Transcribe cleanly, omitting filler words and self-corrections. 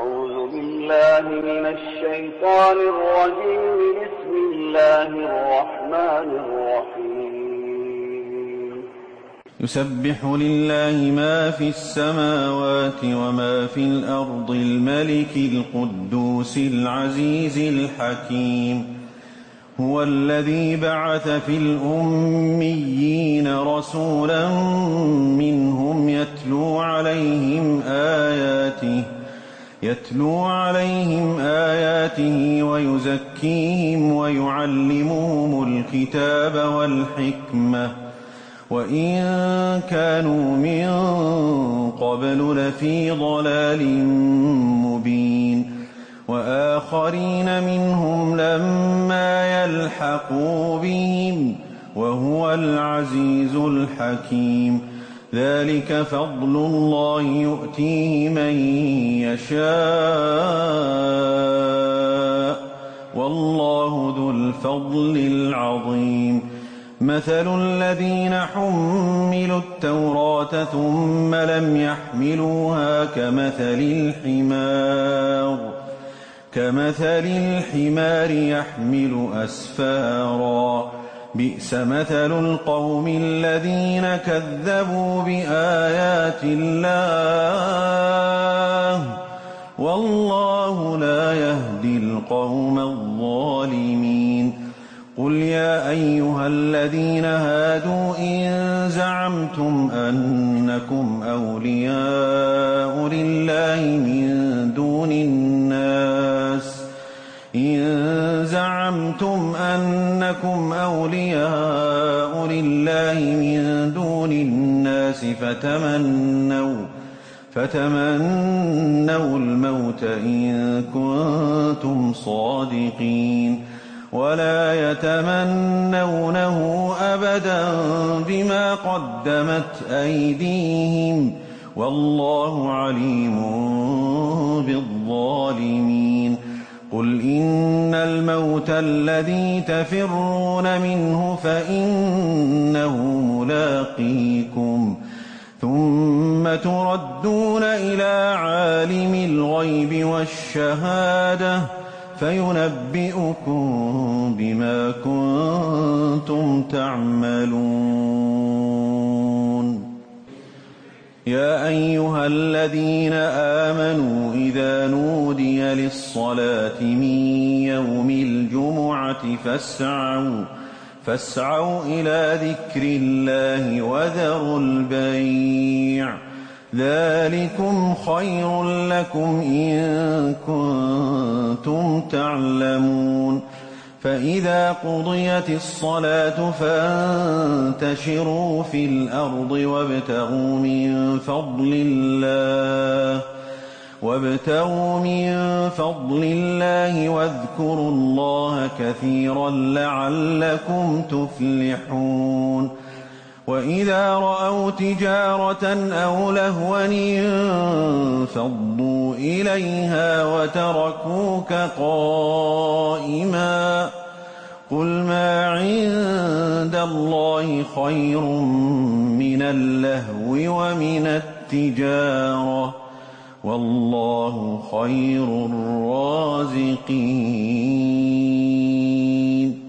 أعوذ بالله من الشيطان الرجيم. بسم الله الرحمن الرحيم. يسبح لله ما في السماوات وما في الأرض الملك القدوس العزيز الحكيم. هو الذي بعث في الأميين رسولا منهم يتلو عليهم آياته ويزكيهم ويعلمهم الكتاب والحكمة وإن كانوا من قبل لفي ضلال مبين. وآخرين منهم لما يلحقوا بهم وهو العزيز الحكيم. ذلك فضل الله يؤتيه من يشاء والله ذو الفضل العظيم. مثل الذين حملوا التوراة ثم لم يحملوها كمثل الحمار يحمل أسفارا. بئس مثل القوم الذين كذبوا بآيات الله والله لا يهدي القوم الظالمين. قل يا أيها الذين هادوا إن زعمتم أنكم أولياء لله من دون الناس فتمنوا الموت إن كنتم صادقين ولا يتمنونه أبدا بما قدمت أيديهم والله عليم بالظالمين. قل إن الموت الذي تفرون منه فإنه ملاقيكم ثم تردون إلى عالم الغيب والشهادة فينبئكم بما كنتم تعملون. يا أيها الذين آمنوا إذا نودي للصلاة من يوم الجمعة فاسعوا إلى ذكر الله وذروا البيع ذلكم خير لكم إن كنتم تعلمون. فإذا قضيت الصلاة فانتشروا في الأرض وابتغوا من فضل الله واذكروا الله كثيرا لعلكم تفلحون. وإذا رأوا تجارة أو لهوا انفضوا إليها وتركوك قائما. قل ما عند الله خير من اللهو ومن التجارة والله خير الرازقين.